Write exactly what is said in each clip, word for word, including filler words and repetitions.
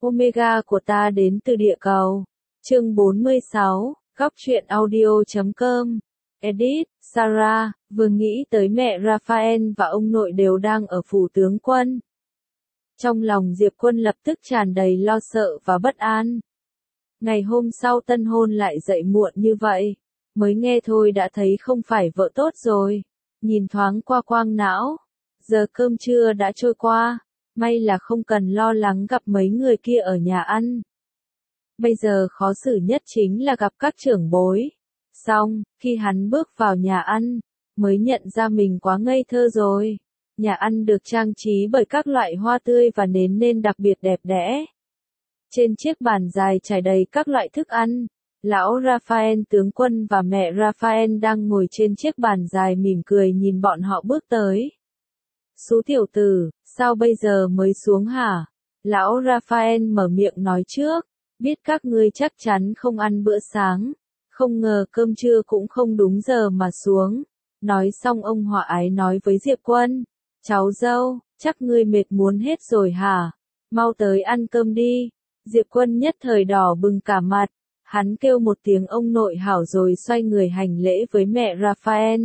Omega của ta đến từ địa cầu. Chương bốn mươi sáu, góc truyện audio.com. Edit, Sarah, vừa nghĩ tới mẹ Raphael và ông nội đều đang ở phủ tướng quân. Trong lòng Diệp Quân lập tức tràn đầy lo sợ và bất an. Ngày hôm sau tân hôn lại dậy muộn như vậy, mới nghe thôi đã thấy không phải vợ tốt rồi. Nhìn thoáng qua quang não, giờ cơm trưa đã trôi qua, may là không cần lo lắng gặp mấy người kia ở nhà ăn. Bây giờ khó xử nhất chính là gặp các trưởng bối. Xong, khi hắn bước vào nhà ăn, mới nhận ra mình quá ngây thơ rồi. Nhà ăn được trang trí bởi các loại hoa tươi và nến nên đặc biệt đẹp đẽ. Trên chiếc bàn dài trải đầy các loại thức ăn, lão Raphael tướng quân và mẹ Raphael đang ngồi trên chiếc bàn dài mỉm cười nhìn bọn họ bước tới. Sú tiểu tử, sao bây giờ mới xuống hả? Lão Raphael mở miệng nói trước, biết các ngươi chắc chắn không ăn bữa sáng, không ngờ cơm trưa cũng không đúng giờ mà xuống. Nói xong ông hòa ái nói với Diệp Quân, cháu dâu, chắc ngươi mệt muốn hết rồi hả? Mau tới ăn cơm đi. Diệp Quân nhất thời đỏ bừng cả mặt, hắn kêu một tiếng ông nội hảo rồi xoay người hành lễ với mẹ Raphael.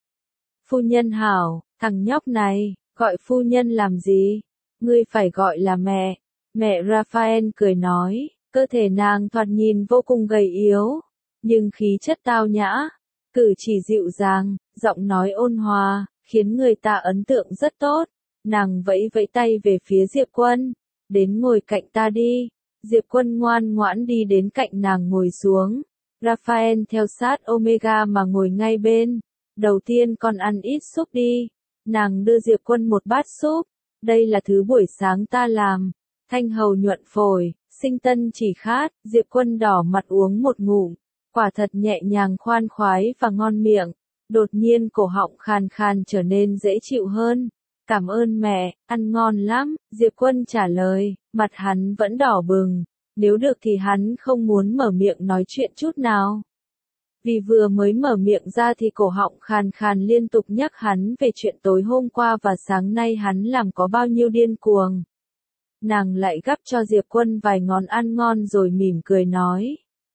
Phu nhân hảo, thằng nhóc này, gọi phu nhân làm gì? Ngươi phải gọi là mẹ. Mẹ Raphael cười nói, cơ thể nàng thoạt nhìn vô cùng gầy yếu, nhưng khí chất tao nhã, cử chỉ dịu dàng, giọng nói ôn hòa, khiến người ta ấn tượng rất tốt. Nàng vẫy vẫy tay về phía Diệp Quân, đến ngồi cạnh ta đi. Diệp Quân ngoan ngoãn đi đến cạnh nàng ngồi xuống. Raphael theo sát Omega mà ngồi ngay bên. Đầu tiên con ăn ít súp đi. Nàng đưa Diệp Quân một bát súp. Đây là thứ buổi sáng ta làm. Thanh hầu nhuận phổi, sinh tân chỉ khát. Diệp Quân đỏ mặt uống một ngụm. Quả thật nhẹ nhàng khoan khoái và ngon miệng. Đột nhiên cổ họng khàn khàn trở nên dễ chịu hơn. Cảm ơn mẹ, ăn ngon lắm. Diệp Quân trả lời, mặt hắn vẫn đỏ bừng. Nếu được thì hắn không muốn mở miệng nói chuyện chút nào. Vì vừa mới mở miệng ra thì cổ họng khàn khàn liên tục nhắc hắn về chuyện tối hôm qua và sáng nay hắn làm có bao nhiêu điên cuồng. Nàng lại gắp cho Diệp Quân vài ngón ăn ngon rồi mỉm cười nói.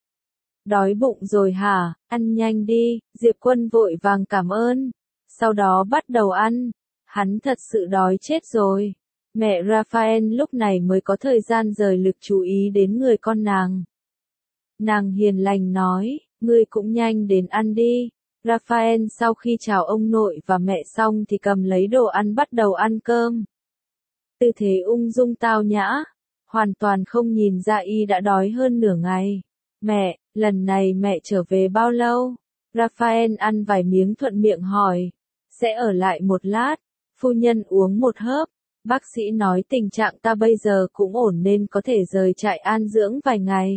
Đói bụng rồi hả, ăn nhanh đi. Diệp Quân vội vàng cảm ơn. Sau đó bắt đầu ăn. Hắn thật sự đói chết rồi. Mẹ Raphael lúc này mới có thời gian rời lực chú ý đến người con nàng. Nàng hiền lành nói, ngươi cũng nhanh đến ăn đi. Raphael sau khi chào ông nội và mẹ xong thì cầm lấy đồ ăn bắt đầu ăn cơm. Tư thế ung dung tao nhã, hoàn toàn không nhìn ra y đã đói hơn nửa ngày. Mẹ, lần này mẹ trở về bao lâu? Raphael ăn vài miếng thuận miệng hỏi. Sẽ ở lại một lát. Phu nhân uống một hớp. Bác sĩ nói tình trạng ta bây giờ cũng ổn nên có thể rời trại an dưỡng vài ngày.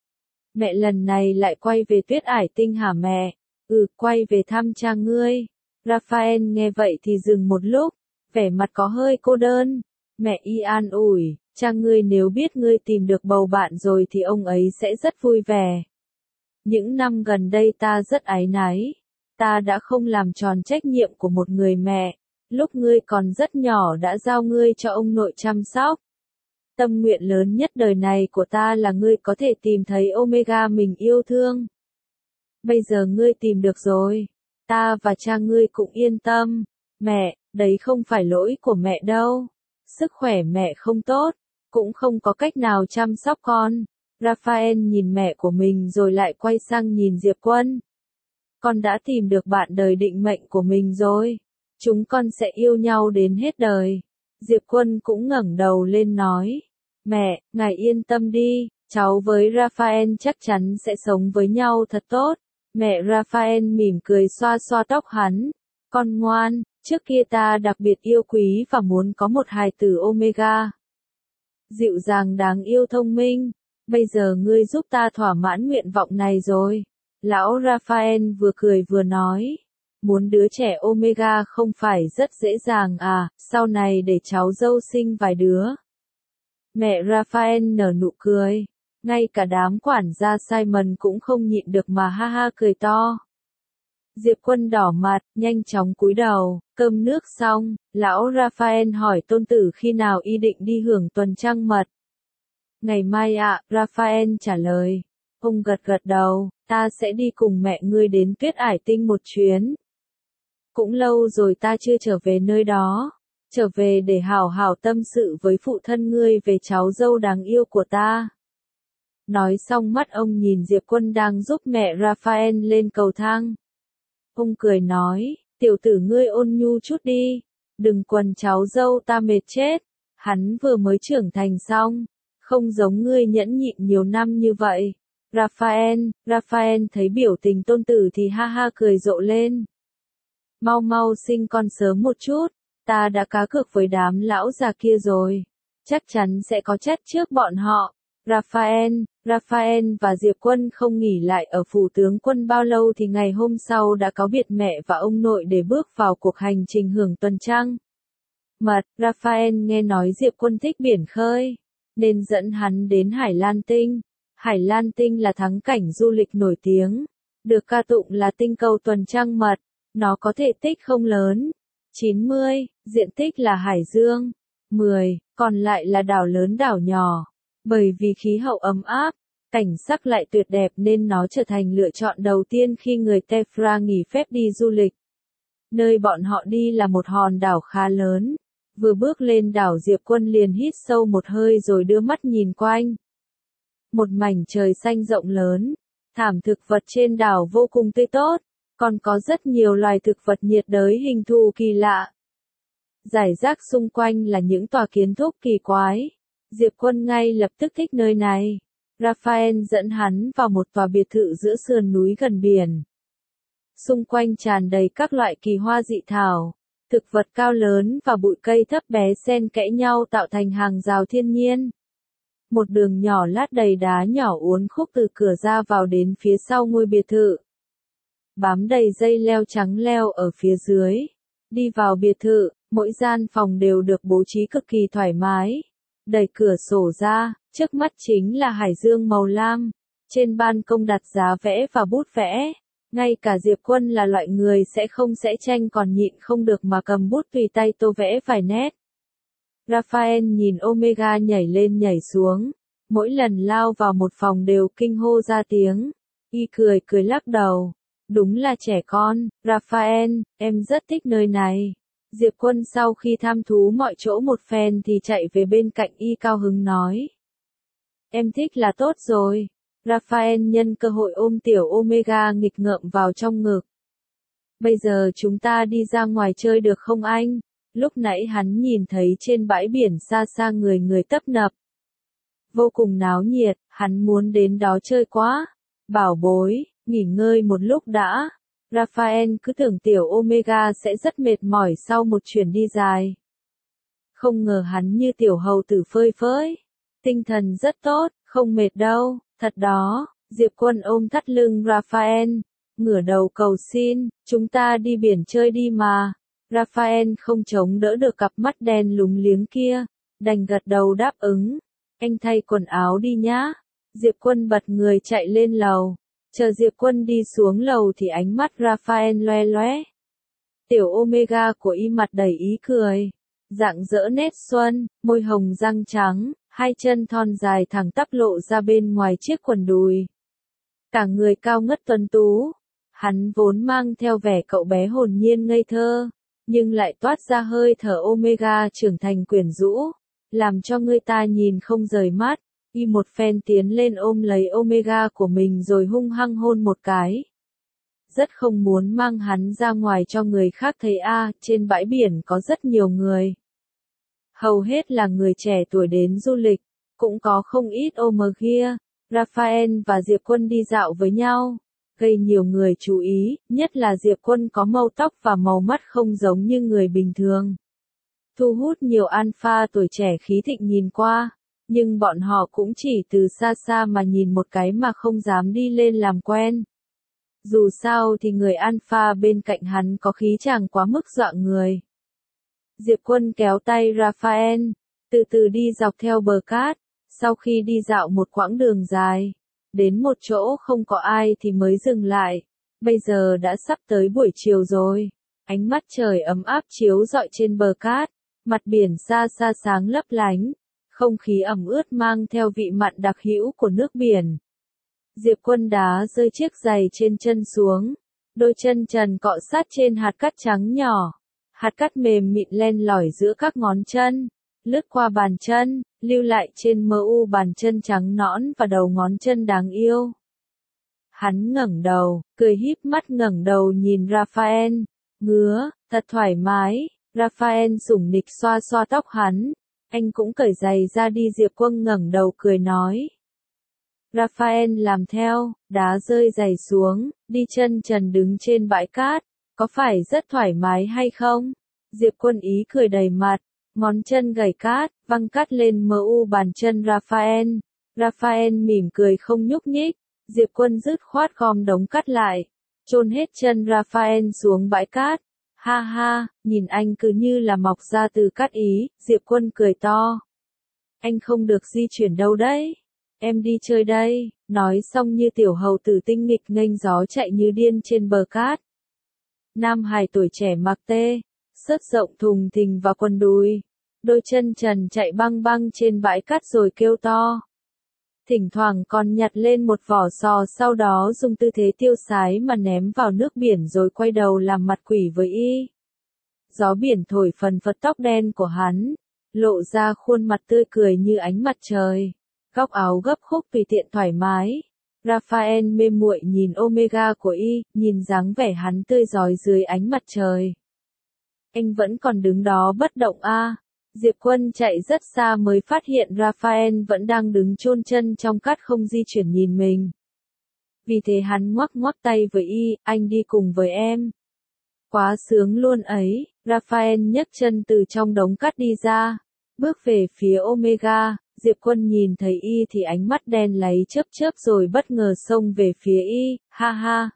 Mẹ lần này lại quay về Tuyết Ải Tinh hả mẹ? Ừ, quay về thăm cha ngươi. Raphael nghe vậy thì dừng một lúc, vẻ mặt có hơi cô đơn. Mẹ y an ủi, cha ngươi nếu biết ngươi tìm được bầu bạn rồi thì ông ấy sẽ rất vui vẻ. Những năm gần đây ta rất áy náy. Ta đã không làm tròn trách nhiệm của một người mẹ. Lúc ngươi còn rất nhỏ đã giao ngươi cho ông nội chăm sóc. Tâm nguyện lớn nhất đời này của ta là ngươi có thể tìm thấy Omega mình yêu thương. Bây giờ ngươi tìm được rồi. Ta và cha ngươi cũng yên tâm. Mẹ, đấy không phải lỗi của mẹ đâu. Sức khỏe mẹ không tốt, cũng không có cách nào chăm sóc con. Raphael nhìn mẹ của mình rồi lại quay sang nhìn Diệp Quân. Con đã tìm được bạn đời định mệnh của mình rồi. Chúng con sẽ yêu nhau đến hết đời. Diệp Quân cũng ngẩng đầu lên nói. Mẹ, ngài yên tâm đi, cháu với Raphael chắc chắn sẽ sống với nhau thật tốt. Mẹ Raphael mỉm cười xoa xoa tóc hắn. Con ngoan, trước kia ta đặc biệt yêu quý và muốn có một hài tử Omega. Dịu dàng đáng yêu thông minh. Bây giờ ngươi giúp ta thỏa mãn nguyện vọng này rồi. Lão Raphael vừa cười vừa nói. Muốn đứa trẻ Omega không phải rất dễ dàng à, sau này để cháu dâu sinh vài đứa. Mẹ Raphael nở nụ cười. Ngay cả đám quản gia Simon cũng không nhịn được mà ha ha cười to. Diệp Quân đỏ mặt, nhanh chóng cúi đầu, cơm nước xong, lão Raphael hỏi tôn tử khi nào y định đi hưởng tuần trăng mật. Ngày mai ạ, Raphael trả lời. Ông gật gật đầu, ta sẽ đi cùng mẹ ngươi đến Tuyết Ải Tinh một chuyến. Cũng lâu rồi ta chưa trở về nơi đó. Trở về để hảo hảo tâm sự với phụ thân ngươi về cháu dâu đáng yêu của ta. Nói xong mắt ông nhìn Diệp Quân đang giúp mẹ Raphael lên cầu thang. Ông cười nói, tiểu tử ngươi ôn nhu chút đi, đừng quần cháu dâu ta mệt chết, hắn vừa mới trưởng thành xong, không giống ngươi nhẫn nhịn nhiều năm như vậy. Raphael, Raphael thấy biểu tình tôn tử thì ha ha cười rộ lên. Mau mau sinh con sớm một chút, ta đã cá cược với đám lão già kia rồi, chắc chắn sẽ có chết trước bọn họ. Raphael, Raphael và Diệp Quân không nghỉ lại ở phủ tướng quân bao lâu thì ngày hôm sau đã cáo biệt mẹ và ông nội để bước vào cuộc hành trình hưởng tuần trăng. Mật, Raphael nghe nói Diệp Quân thích biển khơi, nên dẫn hắn đến Hải Lan Tinh. Hải Lan Tinh là thắng cảnh du lịch nổi tiếng, được ca tụng là tinh cầu tuần trăng mật, nó có thể tích không lớn, chín mươi, diện tích là hải dương, mười, còn lại là đảo lớn đảo nhỏ. Bởi vì khí hậu ấm áp, cảnh sắc lại tuyệt đẹp nên nó trở thành lựa chọn đầu tiên khi người Tefra nghỉ phép đi du lịch. Nơi bọn họ đi là một hòn đảo khá lớn. Vừa bước lên đảo Diệp Quân liền hít sâu một hơi rồi đưa mắt nhìn quanh. Một mảnh trời xanh rộng lớn, thảm thực vật trên đảo vô cùng tươi tốt, còn có rất nhiều loài thực vật nhiệt đới hình thù kỳ lạ. Rải rác xung quanh là những tòa kiến trúc kỳ quái. Diệp Quân ngay lập tức thích nơi này. Raphael dẫn hắn vào một tòa biệt thự giữa sườn núi gần biển. Xung quanh tràn đầy các loại kỳ hoa dị thảo, thực vật cao lớn và bụi cây thấp bé xen kẽ nhau tạo thành hàng rào thiên nhiên. Một đường nhỏ lát đầy đá nhỏ uốn khúc từ cửa ra vào đến phía sau ngôi biệt thự. Bám đầy dây leo trắng leo ở phía dưới. Đi vào biệt thự, mỗi gian phòng đều được bố trí cực kỳ thoải mái. Đẩy cửa sổ ra, trước mắt chính là hải dương màu lam. Trên ban công đặt giá vẽ và bút vẽ. Ngay cả Diệp Quân là loại người sẽ không sẽ tranh còn nhịn không được mà cầm bút tùy tay tô vẽ vài nét. Raphael nhìn Omega nhảy lên nhảy xuống. Mỗi lần lao vào một phòng đều kinh hô ra tiếng. Y cười cười lắc đầu. Đúng là trẻ con, Raphael, em rất thích nơi này. Diệp Quân sau khi tham thú mọi chỗ một phen thì chạy về bên cạnh Y cao hứng nói. Em thích là tốt rồi. Raphael nhân cơ hội ôm tiểu Omega nghịch ngợm vào trong ngực. Bây giờ chúng ta đi ra ngoài chơi được không anh? Lúc nãy hắn nhìn thấy trên bãi biển xa xa người người tấp nập. Vô cùng náo nhiệt, hắn muốn đến đó chơi quá. Bảo bối, nghỉ ngơi một lúc đã. Raphael cứ tưởng tiểu Omega sẽ rất mệt mỏi sau một chuyến đi dài. Không ngờ hắn như tiểu hầu tử phơi phới. Tinh thần rất tốt, không mệt đâu, thật đó. Diệp Quân ôm thắt lưng Raphael, ngửa đầu cầu xin, chúng ta đi biển chơi đi mà. Raphael không chống đỡ được cặp mắt đen lúng liếng kia, đành gật đầu đáp ứng. Anh thay quần áo đi nhá. Diệp Quân bật người chạy lên lầu. Chờ Diệp Quân đi xuống lầu thì ánh mắt Raphael loe loé. Tiểu Omega của Y mặt đầy ý cười, rạng rỡ nét xuân, môi hồng răng trắng, hai chân thon dài thẳng tắp lộ ra bên ngoài chiếc quần đùi. Cả người cao ngất tuấn tú, hắn vốn mang theo vẻ cậu bé hồn nhiên ngây thơ, nhưng lại toát ra hơi thở Omega trưởng thành quyến rũ, làm cho người ta nhìn không rời mắt. Y một phen tiến lên ôm lấy Omega của mình rồi hung hăng hôn một cái. Rất không muốn mang hắn ra ngoài cho người khác thấy a, à, trên bãi biển có rất nhiều người. Hầu hết là người trẻ tuổi đến du lịch, cũng có không ít Omega. Raphael và Diệp Quân đi dạo với nhau, gây nhiều người chú ý, nhất là Diệp Quân có màu tóc và màu mắt không giống như người bình thường. Thu hút nhiều alpha tuổi trẻ khí thịnh nhìn qua. Nhưng bọn họ cũng chỉ từ xa xa mà nhìn một cái mà không dám đi lên làm quen. Dù sao thì người alpha bên cạnh hắn có khí chàng quá mức dọa người. Diệp Quân kéo tay Raphael, từ từ đi dọc theo bờ cát, sau khi đi dạo một quãng đường dài, đến một chỗ không có ai thì mới dừng lại. Bây giờ đã sắp tới buổi chiều rồi, ánh mắt trời ấm áp chiếu rọi trên bờ cát, mặt biển xa xa sáng lấp lánh. không khí ẩm ướt mang theo vị mặn đặc hữu của nước biển. Diệp Quân đá rơi chiếc giày trên chân xuống, đôi chân trần cọ sát trên hạt cát trắng nhỏ. Hạt cát mềm mịn len lỏi giữa các ngón chân, lướt qua bàn chân, lưu lại trên mờ u bàn chân trắng nõn và đầu ngón chân đáng yêu. Hắn ngẩng đầu, cười híp mắt ngẩng đầu nhìn Raphael, ngứa, thật thoải mái. Raphael sủng nịch xoa xoa tóc hắn, anh cũng cởi giày ra đi. Diệp Quân ngẩng đầu cười nói. Raphael làm theo, đá rơi giày xuống, đi chân trần đứng trên bãi cát, có phải rất thoải mái hay không? Diệp Quân ý cười đầy mặt, ngón chân gảy cát, văng cát lên mờ u bàn chân Raphael. Raphael mỉm cười không nhúc nhích, Diệp Quân dứt khoát gom đống cát lại, chôn hết chân Raphael xuống bãi cát. Ha ha, nhìn anh cứ như là mọc ra từ cát ý. Diệp Quân cười to. Anh không được di chuyển đâu đấy. Em đi chơi đây. Nói xong như tiểu hầu tử tinh nghịch nghênh gió chạy như điên trên bờ cát. Nam hài tuổi trẻ mặc tê, sớt rộng thùng thình và quần đùi, đôi chân trần chạy băng băng trên bãi cát rồi kêu to. Thỉnh thoảng còn nhặt lên một vỏ sò, sau đó dùng tư thế tiêu sái mà ném vào nước biển rồi quay đầu làm mặt quỷ với y. Gió biển thổi phần phật tóc đen của hắn, lộ ra khuôn mặt tươi cười như ánh mặt trời. Góc áo gấp khúc tùy tiện thoải mái. Raphael mê muội nhìn Omega của y, nhìn dáng vẻ hắn tươi rói dưới ánh mặt trời. Anh vẫn còn đứng đó bất động a. À. Diệp Quân chạy rất xa mới phát hiện Raphael vẫn đang đứng chôn chân trong cát không di chuyển nhìn mình. Vì thế hắn ngoắc ngoắc tay với y, anh đi cùng với em. Quá sướng luôn ấy. Raphael nhấc chân từ trong đống cát đi ra, bước về phía Omega. Diệp Quân nhìn thấy y thì ánh mắt đen láy chớp chớp rồi bất ngờ xông về phía y, ha ha.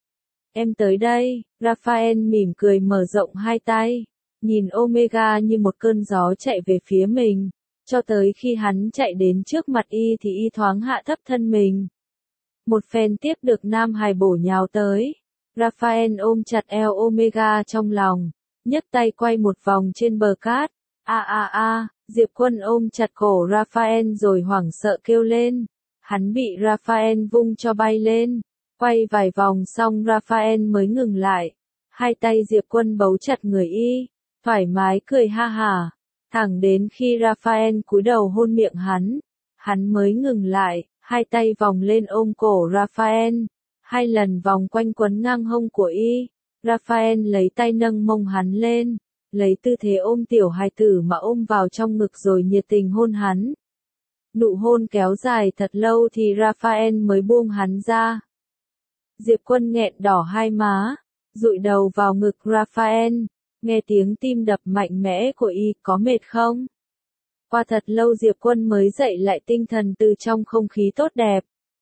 Em tới đây. Raphael mỉm cười mở rộng hai tay, nhìn Omega như một cơn gió chạy về phía mình, cho tới khi hắn chạy đến trước mặt y thì y thoáng hạ thấp thân mình. Một phen tiếp được nam hài bổ nhào tới. Raphael ôm chặt eo Omega trong lòng, nhấc tay quay một vòng trên bờ cát. A a a, Diệp Quân ôm chặt cổ Raphael rồi hoảng sợ kêu lên. Hắn bị Raphael vung cho bay lên, quay vài vòng xong Raphael mới ngừng lại. Hai tay Diệp Quân bấu chặt người y, thoải mái cười ha hả, thẳng đến khi Raphael cúi đầu hôn miệng hắn, hắn mới ngừng lại, hai tay vòng lên ôm cổ Raphael, hai lần vòng quanh quấn ngang hông của y. Raphael lấy tay nâng mông hắn lên, lấy tư thế ôm tiểu hài tử mà ôm vào trong ngực rồi nhiệt tình hôn hắn. Nụ hôn kéo dài thật lâu thì Raphael mới buông hắn ra. Diệp Quân nghẹn đỏ hai má, dụi đầu vào ngực Raphael, nghe tiếng tim đập mạnh mẽ của y. Có mệt không? Qua thật lâu Diệp Quân mới dậy lại tinh thần từ trong không khí tốt đẹp.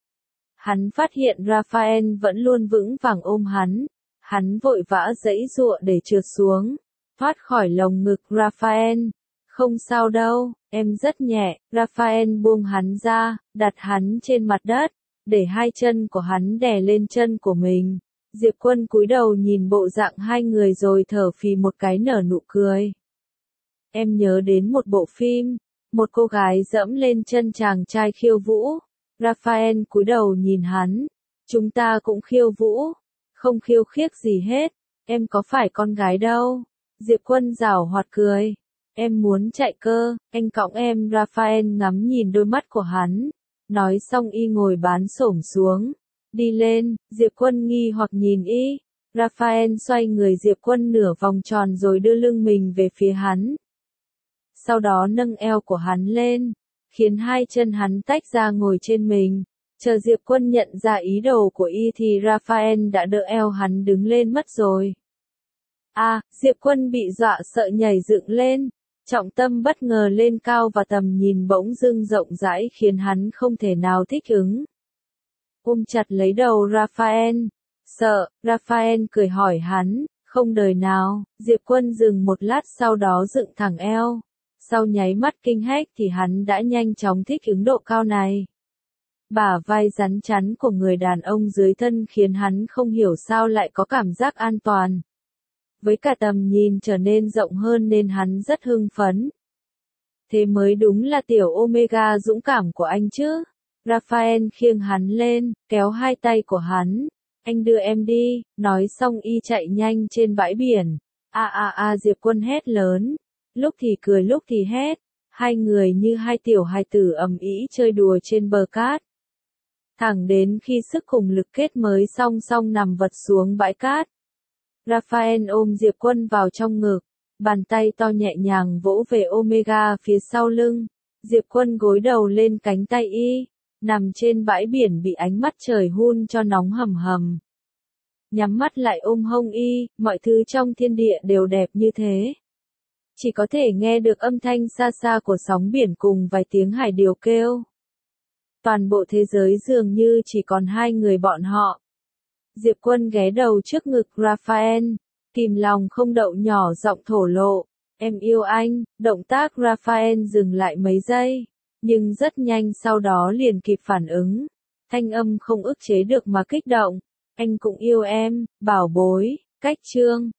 Hắn phát hiện Raphael vẫn luôn vững vàng ôm hắn, hắn vội vã giãy giụa để trượt xuống, thoát khỏi lồng ngực Raphael. Không sao đâu, em rất nhẹ. Raphael buông hắn ra, đặt hắn trên mặt đất, để hai chân của hắn đè lên chân của mình. Diệp Quân cúi đầu nhìn bộ dạng hai người rồi thở phì một cái nở nụ cười. Em nhớ đến một bộ phim, một cô gái dẫm lên chân chàng trai khiêu vũ. Raphael cúi đầu nhìn hắn. Chúng ta cũng khiêu vũ, không khiêu khiếc gì hết, em có phải con gái đâu. Diệp Quân giảo hoạt cười. Em muốn chạy cơ, anh cõng em. Raphael ngắm nhìn đôi mắt của hắn, nói xong y ngồi bán xổm xuống. Đi lên. Diệp Quân nghi hoặc nhìn y. Raphael xoay người Diệp Quân nửa vòng tròn rồi đưa lưng mình về phía hắn. Sau đó nâng eo của hắn lên, khiến hai chân hắn tách ra ngồi trên mình. Chờ Diệp Quân nhận ra ý đồ của y thì Raphael đã đỡ eo hắn đứng lên mất rồi. À, Diệp Quân bị dọa sợ nhảy dựng lên, trọng tâm bất ngờ lên cao và tầm nhìn bỗng dưng rộng rãi khiến hắn không thể nào thích ứng. Ôm chặt lấy đầu Raphael. Sợ. Raphael cười hỏi hắn. Không đời nào. Diệp Quân dừng một lát sau đó dựng thẳng eo. Sau nháy mắt kinh hách thì hắn đã nhanh chóng thích ứng độ cao này. Bả vai rắn chắn của người đàn ông dưới thân khiến hắn không hiểu sao lại có cảm giác an toàn. Với cả tầm nhìn trở nên rộng hơn nên hắn rất hưng phấn. Thế mới đúng là tiểu Omega dũng cảm của anh chứ. Raphael khiêng hắn lên, kéo hai tay của hắn. Anh đưa em đi, nói xong y chạy nhanh trên bãi biển. A a a Diệp Quân hét lớn. Lúc thì cười lúc thì hét. Hai người như hai tiểu hài tử ầm ĩ chơi đùa trên bờ cát. Thẳng đến khi sức cùng lực kết mới song song nằm vật xuống bãi cát. Raphael ôm Diệp Quân vào trong ngực. Bàn tay to nhẹ nhàng vỗ về Omega phía sau lưng. Diệp Quân gối đầu lên cánh tay y. Nằm trên bãi biển bị ánh mắt trời hun cho nóng hầm hầm. Nhắm mắt lại ôm hông y, mọi thứ trong thiên địa đều đẹp như thế. Chỉ có thể nghe được âm thanh xa xa của sóng biển cùng vài tiếng hải điểu kêu. Toàn bộ thế giới dường như chỉ còn hai người bọn họ. Diệp Quân ghé đầu trước ngực Raphael, kìm lòng không đậu nhỏ giọng thổ lộ. Em yêu anh, động tác Raphael dừng lại mấy giây. Nhưng rất nhanh sau đó liền kịp phản ứng. Thanh âm không ức chế được mà kích động. Anh cũng yêu em, bảo bối, cách chương.